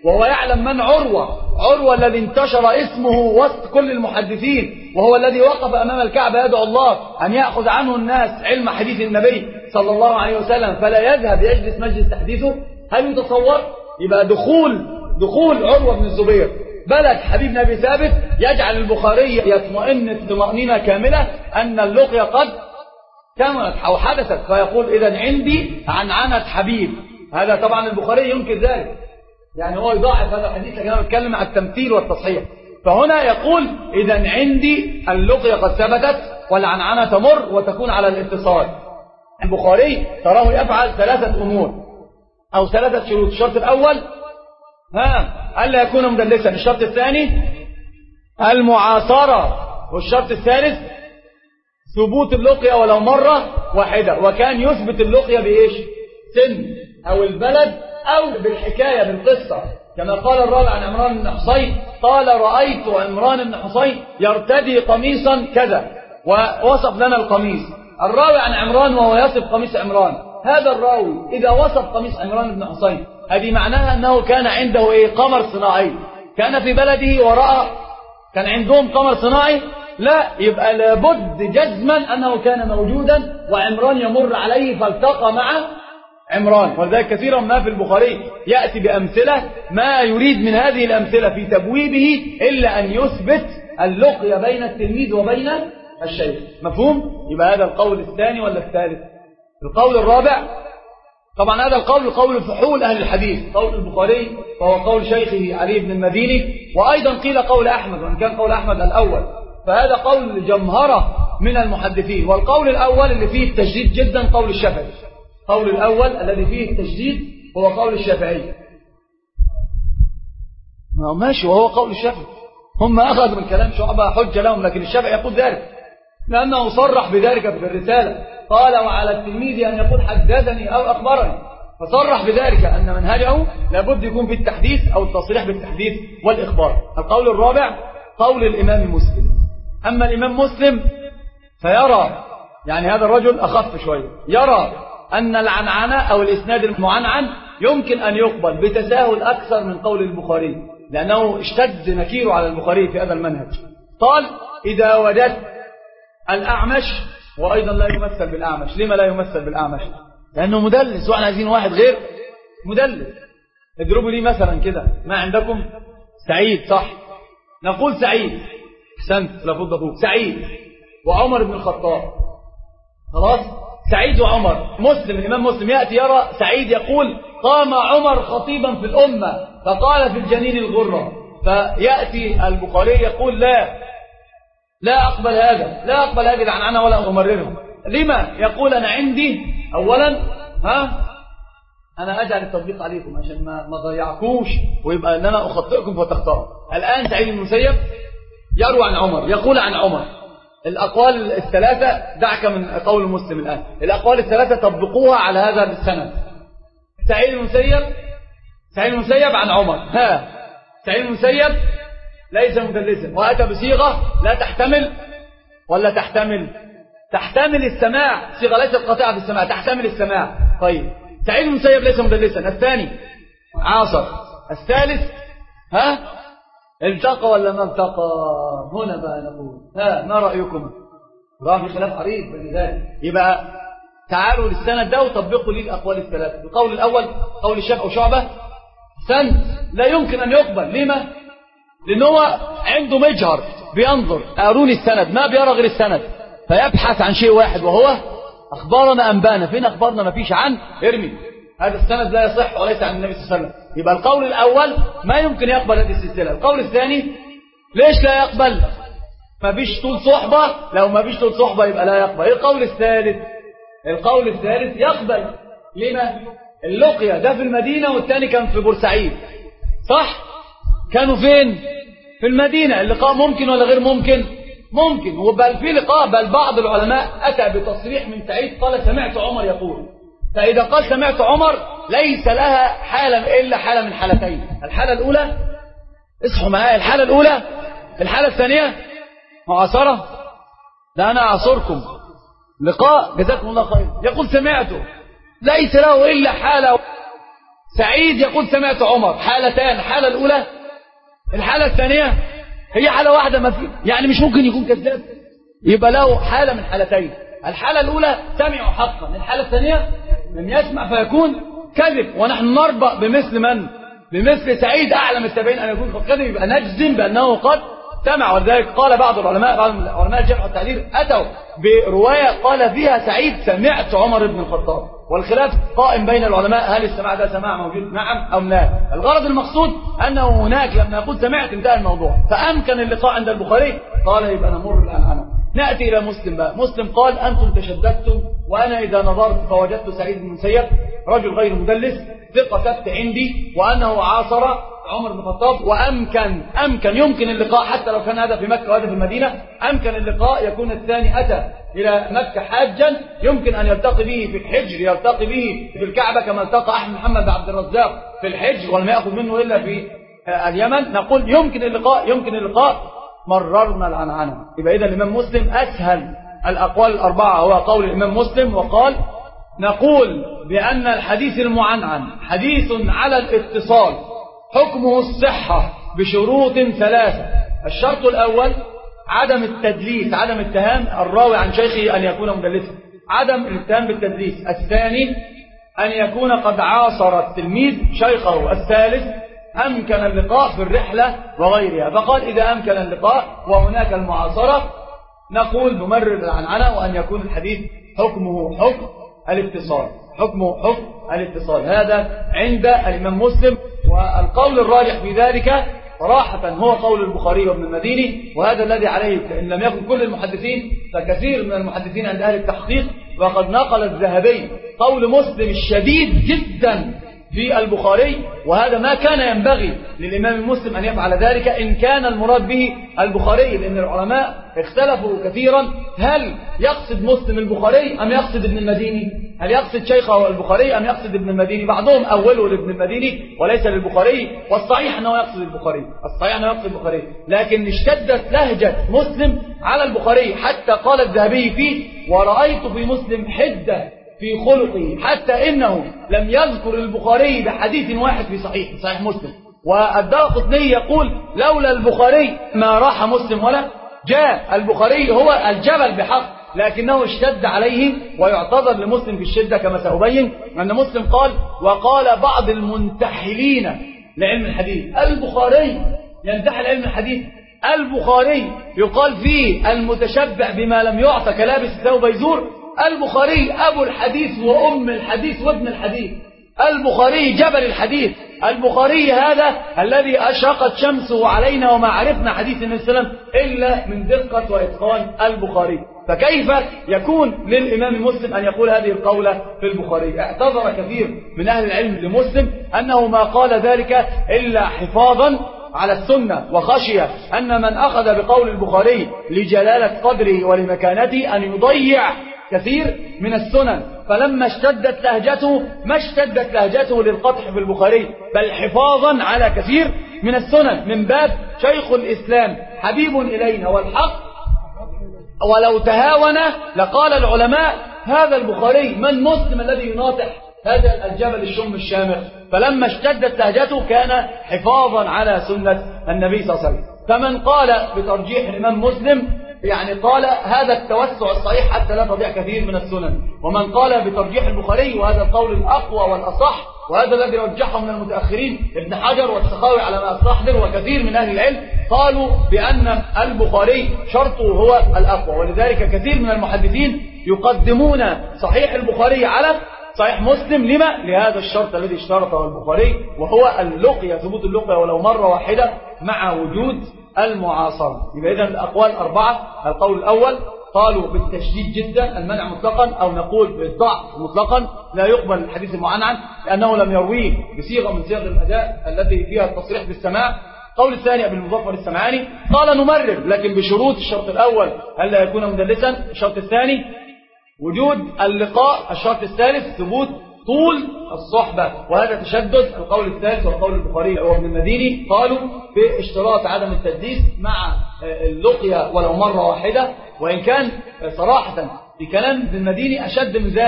وهو يعلم من عروة عروة الذي انتشر اسمه وسط كل المحدثين، وهو الذي وقف أمام الكعبة يدعو الله أن يأخذ عنه الناس علم حديث النبي صلى الله عليه وسلم، فلا يذهب يجلس مجلس تحديثه. هل يتصور؟ يبقى دخول دخول عروة بن الزبير بلد حبيب بن أبي ثابت يجعل البخاري يطمئن طمأنينة كاملة أن اللقية قد كملت أو حدثت، فيقول إذا عندي عنعنة حبيب. هذا طبعا البخاري ينكر ذلك، يعني هو يضاعف هذا الحديث كما نتكلم عن التمثيل والتصحيح. فهنا يقول إذا عندي اللقية قد ثبتت والعنعنة تمر وتكون على الاتصال. البخاري تراه يفعل ثلاثة أمور أو ثلاثة شروط. الشرط الأول ها ألا يكون مدلسا، الشرط الثاني المعاصرة، والشرط الثالث ثبوت اللقية ولو مرة واحدة. وكان يثبت اللقية بإيش؟ سن أو البلد أو بالحكاية بالقصة، كما قال الراوي عن عمران بن حصين قال رأيت عمران بن حصين يرتدي قميصا كذا ووصف لنا القميص. الراوي عن عمران وهو يصف قميص عمران، هذا الراوي إذا وصف قميص عمران بن حصين هذه معناها أنه كان عنده إيه؟ قمر صناعي، كان في بلده ورأى كان عندهم قمر صناعي؟ لا، يبقى لابد جزما أنه كان موجودا وعمران يمر عليه فالتقى مع عمران. ولذلك كثيرا ما في البخاري يأتي بأمثلة ما يريد من هذه الأمثلة في تبويبه إلا أن يثبت اللقية بين التلميذ وبين الشيخ. مفهوم؟ يبقى هذا القول الثاني ولا الثالث؟ القول الرابع طبعا هذا القول قول فحول أهل الحديث، قول البخاري فهو قول شيخه علي بن المديني، وأيضا قيل قول أحمد وإن كان قول أحمد الأول، فهذا قول جمهرة من المحدثين. والقول الأول اللي فيه التشديد جدا قول الشافعي، قول الأول الذي فيه التشديد هو قول الشافعي. ما ماشي وهو قول الشافعي، هم أخذوا من كلام شعبة حجة لهم، لكن الشافعي يقول ذلك لأنه صرح بذلك في الرسالة، قال وعلى التلميذ أن يقول حدثني أو أخبرني، فصرح بذلك أن منهجه لابد يكون في التحديث أو التصريح بالتحديث والإخبار. القول الرابع قول الإمام مسلم. أما الإمام مسلم فيرى، يعني هذا الرجل أخف شوية، يرى أن العنعنة أو الإسناد المعنعن يمكن أن يقبل بتساهل أكثر من قول البخاري، لأنه اشتد نكيره على البخاري في هذا المنهج. قال إذا وجدت الأعمش، وأيضا لا يمثل بالأعمش. لما لا يمثل بالأعمش؟ لأنه مدلس وإحنا عايزين واحد غير مدلس. اضربوا لي مثلا كده، ما عندكم سعيد صح؟ نقول سعيد، احسنت لفض أخوك، سعيد وعمر بن الخطاب، خلاص؟ سعيد وعمر. مسلم الإمام مسلم يأتي يرى سعيد يقول قام عمر خطيبا في الأمة فقال في الجنين الغرة، فيأتي البخاري يقول لا لا أقبل هذا، لا أقبل هذه العنعنة ولا أمررهم. لما؟ يقول أنا عندي أولا ها أنا أجعل التطبيق عليكم عشان ما ما ضيعكوش ويبقى أن أنا أخطئكم فتختاروا. الآن سعيد بن المسيب يروي عن عمر، يقول عن عمر الأقوال الثلاثة، دعك من قول مسلم الآن، الأقوال الثلاثة طبقوها على هذا السند. سعيد بن المسيب سعيد بن المسيب عن عمر، ها سعيد بن المسيب ليس مدلسا، وأتى بصيغة لا تحتمل ولا تحتمل تحتمل السماع، صيغة ليست قاطعة في السماع، تحتمل السماع. طيب سعيد بن المسيب ليس مدلسا. الثاني عاصر. الثالث ها التقى ولا ما التقى؟ هنا بقى نقول ها ما رأيكم؟ رأي خلاف عريض بين ذلك. يبقى تعالوا للسند ده وطبقوا لي الأقوال الثلاثة. القول الأول قول الشافعي وشعبة سند لا يمكن أن يقبل. لما؟ لأنه هو عنده مجهر بينظر أروني السند، ما بيرى غير السند، فيبحث عن شيء واحد وهو أخبارنا أنبانا. فين أخبارنا؟ ما فيش، عن ارمي هذا السند لا يصح وليس عن النبي صلى الله عليه وسلم. يبقى القول الأول ما يمكن يقبل هذه السلسلة. القول الثاني ليش لا يقبل؟ ما فيش طول صحبة، لو ما فيش طول صحبة يبقى لا يقبل. القول الثالث القول الثالث يقبل. لما؟ اللقية ده في المدينة والثاني كان في بورسعيد صح؟ كانوا فين؟ في المدينة. اللقاء ممكن ولا غير ممكن؟ ممكن. وبل في لقاء، بل بعض العلماء أتى بتصريح من سعيد قال سمعت عمر يقول. فإذا قال سمعت عمر ليس لها حالة إلا حالة من حالتين. الحالة الأولى اصحوا معايا، الحالة الأولى. الحالة الثانية معاصرة، ده أنا أعصركم لقاء جزاكم الله خير، يقول سمعته، ليس له إلا حالة سعيد يقول سمعت عمر، حالتان، الحالة الأولى، الحالة الثانية هي حالة واحدة، ما في يعني مش ممكن يكون كذاب، يبقى له حالة من حالتين. الحالة الأولى سمعوا حقا، الحالة الثانية لم يسمع فيكون كذب. ونحن نربأ بمثل من؟ بمثل سعيد أعلم التابعين أن يكون قد كذب، يبقى نجزم بأنه قد سمع. ولذلك قال بعض العلماء، بعض علماء الجرح والتعديل أتوا برواية قال فيها سعيد سمعت عمر بن الخطاب، والخلاف قائم بين العلماء هل السماع ده سماع موجود نعم أو لا. الغرض المقصود أنه هناك لما يقول سمعت انتهى الموضوع، فأمكن اللقاء عند البخاري، قال يبقى نمر الآن عنه. نأتي إلى مسلم بقى. مسلم قال أنتم تشددتم وأنا إذا نظرت فوجدت سعيد بن المسيب رجل غير مدلس ثقة ثبت عندي، وأنه عاصر عمر بن الخطاب، وأمكن أمكن يمكن اللقاء حتى لو كان هذا في مكة وهذا في المدينة، أمكن اللقاء يكون الثاني أتى إلى مكة حاجا يمكن أن يلتقي به في الحجر، يلتقي به في الكعبة كما التقى أحمد محمد عبد الرزاق في الحجر ولم يأخذ منه إلا في اليمن. نقول يمكن اللقاء يمكن اللقاء مررنا العنعنة. يبقى إذا الإمام مسلم أسهل الأقوال الأربعة هو قول الإمام مسلم، وقال نقول بأن الحديث المعنعن حديث على الاتصال حكمه الصحة بشروط ثلاثة. الشرط الأول عدم التدليس، عدم اتهام الراوي عن شيخه أن يكون مدلسا، عدم الاتهام بالتدليس. الثاني أن يكون قد عاصر التلميذ شيخه. الثالث أمكن اللقاء في الرحلة وغيرها. فقال إذا أمكن اللقاء وهناك المعاصرة نقول نمرر العنعنة، وأن يكون الحديث حكمه حكم الاتصال، حكمه حكم الاتصال. هذا عند الإمام مسلم، والقول الراجح في ذلك صراحة هو قول البخاري وابن المديني، وهذا الذي عليه إن لم يكن كل المحدثين فكثير من المحدثين عند أهل التحقيق. وقد نقل الذهبي قول مسلم الشديد جدا في البخاري، وهذا ما كان ينبغي للإمام المسلم أن يفعل ذلك إن كان المراد به البخاري، لأن العلماء اختلفوا كثيرا هل يقصد مسلم البخاري أم يقصد ابن المديني، هل يقصد شيخه البخاري أم يقصد ابن المديني. بعضهم أوله لابن المديني وليس للبخاري، والصحيح أنه يقصد البخاري، الصحيح أنه يقصد البخاري، لكن اشتدت لهجة مسلم على البخاري حتى قال الذهبي فيه ورأيت في مسلم حدة في خلقه حتى إنه لم يذكر البخاري بحديث واحد في صحيح صحيح مسلم. والدارقطني يقول لولا البخاري ما راح مسلم ولا جاء. البخاري هو الجبل بحق، لكنه اشتد عليه، ويعتذر لمسلم في الشدة كما سأبين. أن مسلم قال وقال بعض المنتحلين لعلم الحديث البخاري ينتحل علم الحديث، البخاري يقال فيه المتشبع بما لم يعطى كلابس ثوب يزور. البخاري أبو الحديث وأم الحديث وابن الحديث، البخاري جبل الحديث، البخاري هذا الذي أشرقت شمسه علينا وما عرفنا حديث النبي صلى الله عليه وسلم إلا من دقة وإتقان البخاري. فكيف يكون للإمام مسلم أن يقول هذه القولة في البخاري؟ اعتذر كثير من أهل العلم لمسلم أنه ما قال ذلك إلا حفاظا على السنة، وخشية أن من أخذ بقول البخاري لجلالة قدره ولمكانته أن يضيع كثير من السنن. فلما اشتدت لهجته ما اشتدت لهجته للقطع في البخاري، بل حفاظا على كثير من السنن، من باب شيخ الإسلام حبيب إلينا والحق ولو تهاون لقال العلماء هذا البخاري من مسلم الذي يناطح هذا الجبل الشم الشامخ. فلما اشتدت لهجته كان حفاظا على سنة النبي صلى الله عليه وسلم. فمن قال بترجيح الإمام مسلم يعني قال هذا التوسع الصحيح حتى لا تضيع كثير من السنن. ومن قال بترجيح البخاري وهذا القول الأقوى والأصح، وهذا الذي رجحه من المتأخرين ابن حجر والسخاوي على ما أستحضر وكثير من أهل العلم، قالوا بأن البخاري شرطه هو الأقوى. ولذلك كثير من المحدثين يقدمون صحيح البخاري على صحيح مسلم. لما؟ لهذا الشرط الذي اشترطه البخاري، وهو اللقية، ثبوت اللقية ولو مرة واحدة مع وجود المعاصرة. يبقى إذن الأقوال أربعة. القول الأول قالوا بالتشديد جدا المنع مطلقا، أو نقول بالضعف مطلقا، لا يقبل الحديث المعنعن لأنه لم يرويه بصيغة من صيغ الأداء التي فيها التصريح بالسماع. القول الثاني أبي المظفر السمعاني قال نمرر لكن بشروط. الشرط الأول ألا يكون مدلسا، الشرط الثاني وجود اللقاء، الشرط الثالث ثبوت طول الصحبة، وهذا تشدد. القول الثالث والقول البخاري وابن المديني قالوا باشتراط عدم التدليس مع اللقية ولو مرة واحدة، وإن كان صراحة في كلام ابن المديني أشد من ذلك،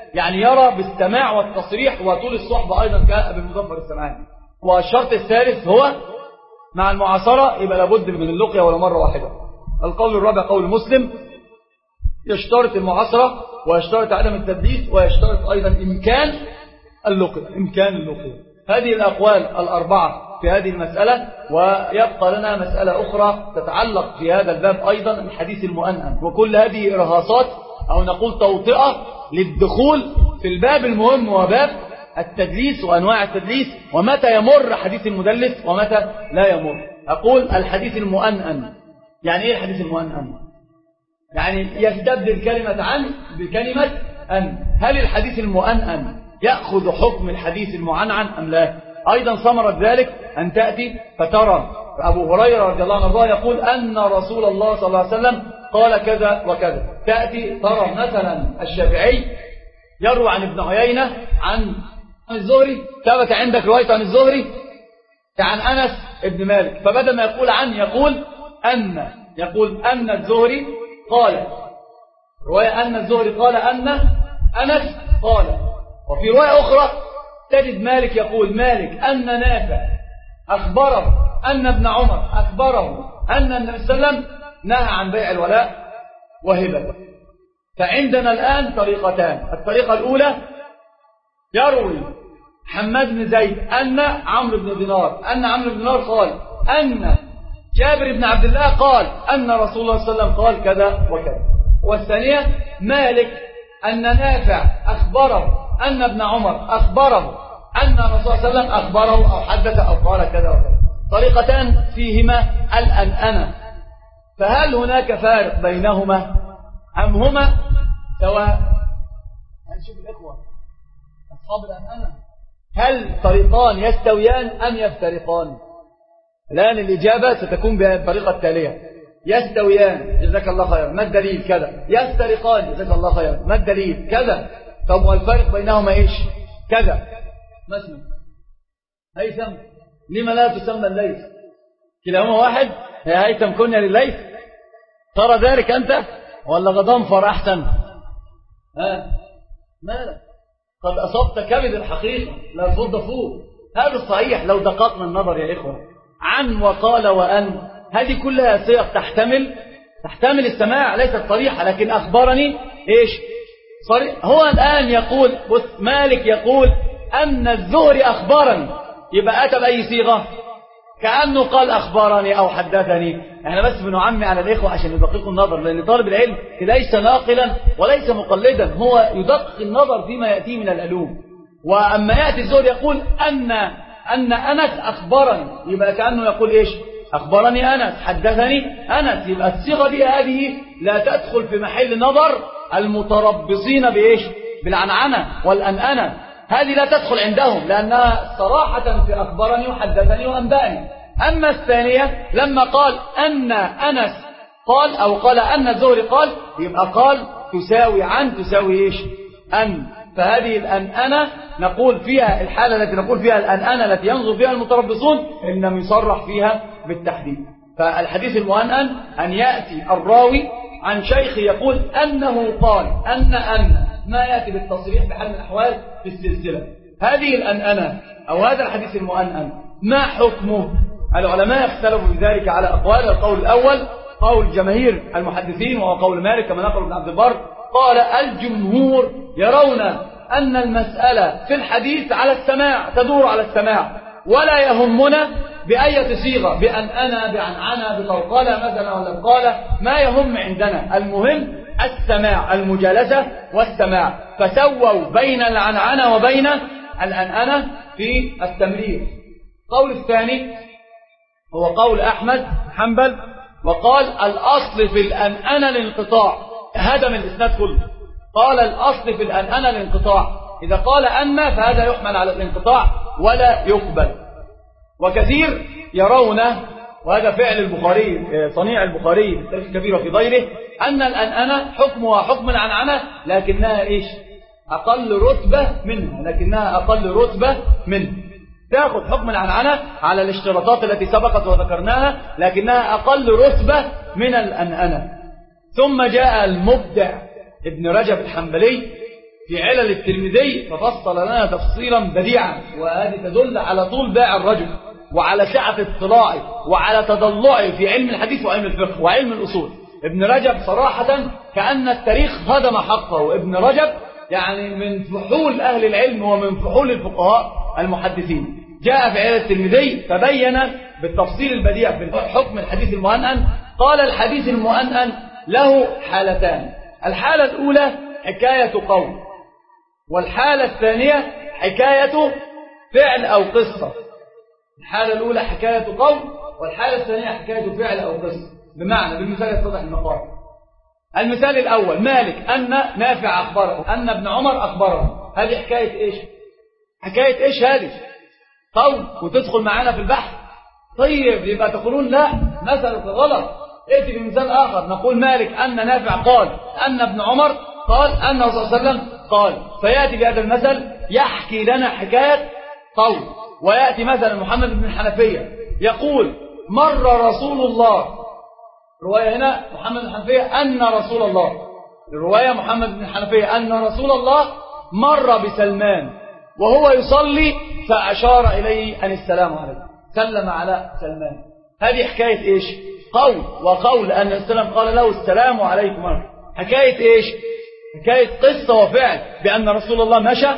يعني يرى بالسماع والتصريح وطول الصحبة أيضا كأبي المظفر السمعاني. والشرط الثالث هو مع المعاصرة يبقى لابد من اللقية ولا مرة واحدة. القول الرابع قول مسلم يشترط المعاصرة ويشترط عدم التدليس ويشترط أيضا إمكان اللقية إمكان اللقية. هذه الأقوال الأربعة في هذه المسألة. ويبقى لنا مسألة أخرى تتعلق في هذا الباب أيضا الحديث المؤنن، وكل هذه إرهاصات أو نقول توطئة للدخول في الباب المهم وباب التدليس وأنواع التدليس ومتى يمر حديث المدلس ومتى لا يمر. أقول الحديث المؤنن. يعني إيه الحديث المؤنن؟ يعني يستبدل كلمة عن بكلمة أن. هل الحديث المؤنن يأخذ حكم الحديث المعنعن أم لا؟ أيضا ثمرة ذلك أن تأتي فترى أبو هريرة رضي الله عنه يقول أن رسول الله صلى الله عليه وسلم قال كذا وكذا. تأتي ترى مثلا الشافعي يروي عن ابن عيينة عن الزهري، ثبت عندك رواية عن الزهري عن أنس ابن مالك، فبدل ما يقول عن يقول أن يقول أن الزهري قال، رواية أن الزهري قال أن أنس قال. وفي رواية أخرى تجد مالك يقول مالك أن نافع أخبره أن ابن عمر أخبره أن النبي صلى الله عليه وسلم نهى عن بيع الولاء وهبة. فعندنا الآن طريقتان. الطريقة الأولى يروي حماد بن زيد أن عمرو بن دينار أن عمرو بن دينار قال أن جابر بن عبد الله قال أن رسول الله صلى الله عليه وسلم قال كذا وكذا. والثانية مالك أن نافع أخبره أن ابن عمر أخبره أن الرسول صلى الله عليه وسلم أخبره أو حدث أو قال كذا وكذا. طريقتان فيهما الأنأنة. فهل هناك فارق بينهما أم هما سواء؟ هنشوف الإخوة أصحاب الأنأنة هل طريقان يستويان أم يفترقان؟ الآن الإجابة ستكون بالطريقة التالية: يستويان جزاك الله خير، ما الدليل كذا. يفترقان جزاك الله خير، ما الدليل كذا. طب والفرق بينهما إيش؟ كذا. مثلا هيثم لما لا تسمى الليث؟ كلاهما واحد. يا هيثم كنا لليث، ترى ذلك أنت ولا غضنفر أحسن؟ ها مالك؟ قد أصبت كبد الحقيقة لا تفض فوق. هذا الصحيح لو دققنا النظر يا إخوة. عن وقال وأن هذه كلها صيغ تحتمل تحتمل السماع، ليست صريحة، لكن أخبرني إيش صريح. هو الآن يقول بص مالك يقول أن الزهري أخبرني، يبقى أتى بأي صيغة؟ كأنه قال أخبرني أو حدثني. احنا بس بنعمي على الإخوة عشان يدققوا النظر، لأن طالب العلم ليس ناقلا وليس مقلدا، هو يدقق النظر فيما يأتيه من العلوم. وأما يأتي الزهري يقول أن أن أنس أخبرني، يبقى كأنه يقول إيش؟ أخبرني أنس، حدثني أنس. يبقى الصيغة دي هذه لا تدخل في محل نظر المتربصين بإيش؟ بالعنعنة والأنأنة. هذه لا تدخل عندهم لأنها صراحة في أخبرني وحدثني وأنبأني. أما الثانية لما قال أن أنس قال أو قال أن الزهري قال، يبقى قال تساوي عن تساوي إيش؟ أن. فهذه الأنأنة نقول فيها الحالة التي نقول فيها الأنأنة التي ينظر فيها المتربصون إنما يصرح فيها بالتحديد. فالحديث المؤنن أن يأتي الراوي عن شيخ يقول أنه قال أن أن ما يأتي بالتصريح بحال من الأحوال في السلسلة. هذه الأنأنة أو هذا الحديث المؤنن ما حكمه؟ العلماء اختلفوا بذلك على أقوال. القول الأول قول جماهير المحدثين وهو قول مالك كما نقل ابن عبد البر، قال الجمهور يرون أن المسألة في الحديث على السماع، تدور على السماع، ولا يهمنا بأية صيغة، بأن أنا بعنعنة بقلقلة مثلا ولا بقالة، ما يهم عندنا، المهم السماع، المجالسة والسماع. فسووا بين العنعنة وبين الأنأنة في التمرير. قول الثاني هو قول أحمد حنبل، وقال الأصل في الأنأنة الانقطاع، هدم الإسناد كله. قال الأصل في الأنأنة الانقطاع، إذا قال أن فهذا يحمل على الانقطاع ولا يقبل. وكثير يرون، وهذا فعل البخاري صنيع البخاري في التاريخ الكبير وفي غيره، أن الأنأنة حكمها حكم العنعنة لكنها إيش؟ أقل رتبة منها، لكنها أقل رتبة منه. تأخذ حكم العنعنة على الاشتراطات التي سبقت وذكرناها، لكنها أقل رتبة من الأنأنة. ثم جاء المبدع ابن رجب الحنبلي في علل الترمذي ففصل لنا تفصيلا بديعا، وهذه تدل على طول باع الرجل وعلى سعة اطلاعه وعلى تضلعه في علم الحديث وعلم الفقه وعلم الأصول. ابن رجب صراحة كأن التاريخ هدم حقه. ابن رجب يعني من فحول أهل العلم ومن فحول الفقهاء المحدثين. جاء في علل الترمذي فبين بالتفصيل البديع في حكم الحديث المؤنن. قال الحديث المؤنن له حالتان: الحالة الأولى حكاية قول، والحالة الثانية حكاية فعل أو قصة. الحالة الأولى حكاية قول، والحالة الثانية حكاية فعل أو قصة. بمعنى بالمثال يتضح المقال. المثال الأول: مالك أن نافع أخبره أن ابن عمر أخبره. هذه حكاية إيش؟ حكاية إيش هذه؟ قول وتدخل معنا في البحث. طيب يبقى تقولون لا مثلك غلط، ائتي بمثال آخر. نقول مالك أن نافع قال أن ابن عمر قال أن الرسول صلى الله عليه وسلم قال، فيأتي بهذا المثل يحكي لنا حكاية قول. ويأتي مثلا محمد بن الحنفية يقول مر رسول الله، رواية هنا محمد بن الحنفية أن رسول الله، الرواية محمد بن الحنفية أن رسول الله مر بسلمان وهو يصلي فأشار إليه أن السلام عليكم، سلم على سلمان. هذه حكاية إيش؟ قول. وقول أن السلام قال له السلام عليكم. حكاية إيش؟ حكاية قصة وفعل، بأن رسول الله مشى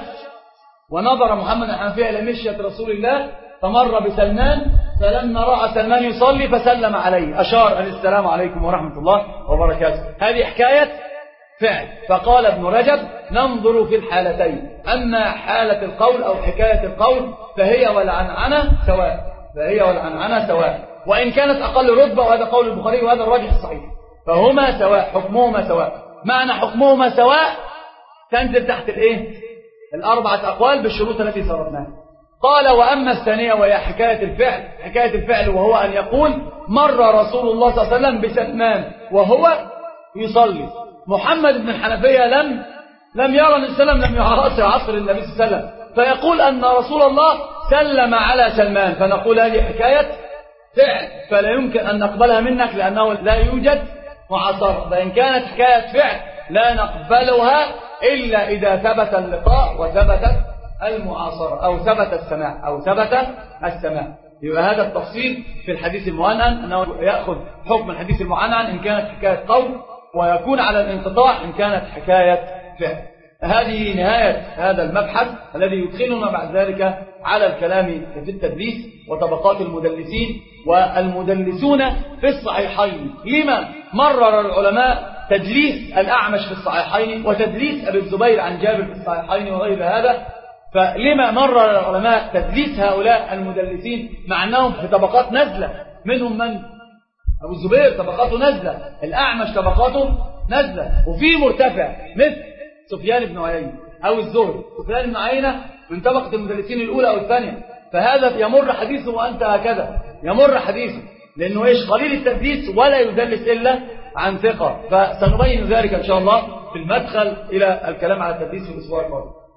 ونظر محمد الحنفية إلى مشية رسول الله فمر بسلمان، فلما رأى سلمان يصلي فسلم عليه، أشار أن السلام عليكم ورحمة الله وبركاته. هذه حكاية فعل. فقال ابن رجب ننظر في الحالتين، أما حالة القول أو حكاية القول فهي والعنعنة سواء، فهي والعنعنة سواء، وإن كانت أقل رتبة، وهذا قول البخاري وهذا الراجح الصحيح، فهما سواء، حكمهما سواء. معنى حكمهما سواء تنزل تحت الإيه؟ الأربعة أقوال بالشروط التي صرفناها. قال وأما الثانية وهي حكاية الفعل، حكاية الفعل وهو أن يقول مر رسول الله صلى الله عليه وسلم بسلمان وهو يصلي. محمد بن الحنفية لم لم يرى أن السلام لم يعاصر عصر النبي صلى الله عليه وسلم، فيقول أن رسول الله سلم على سلمان، فنقول هذه حكاية فعل فلا يمكن أن نقبلها منك لأنه لا يوجد معاصرة. فإن كانت حكاية فعل لا نقبلها إلا إذا ثبت اللقاء وثبتت المعاصرة أو ثبت السماع أو ثبت السماع. يبقى هذا التفصيل في الحديث المؤنن، أنه يأخذ حكم الحديث المؤنن إن كانت حكاية قول، ويكون على الانقطاع إن كانت حكاية فعل. هذه نهاية هذا المبحث الذي يدخلنا بعد ذلك على الكلام في التدليس وطبقات المدلسين والمدلسون في الصحيحين. لما مرر العلماء تدليس الأعمش في الصحيحين وتدليس أبي الزبير عن جابر في الصحيحين وغير هذا؟ فلما مرر العلماء تدليس هؤلاء المدلسين مع أنهم في طبقات نزلة؟ منهم من؟ أبو الزبير طبقاته نزلة، الأعمش طبقاته نزلة، وفي مرتفع مثل سفيان بن عيينة أو الزهري. سفيان بن عيينة من طبقة المدلسين الأولى أو الثانية، فهذا يمر حديثه وأنت هكذا يمر حديثه، لأنه إيش؟ قليل التدليس ولا يدلس إلا عن ثقة. فسنبين ذلك إن شاء الله في المدخل إلى الكلام على التدليس في الأسبوع القادم.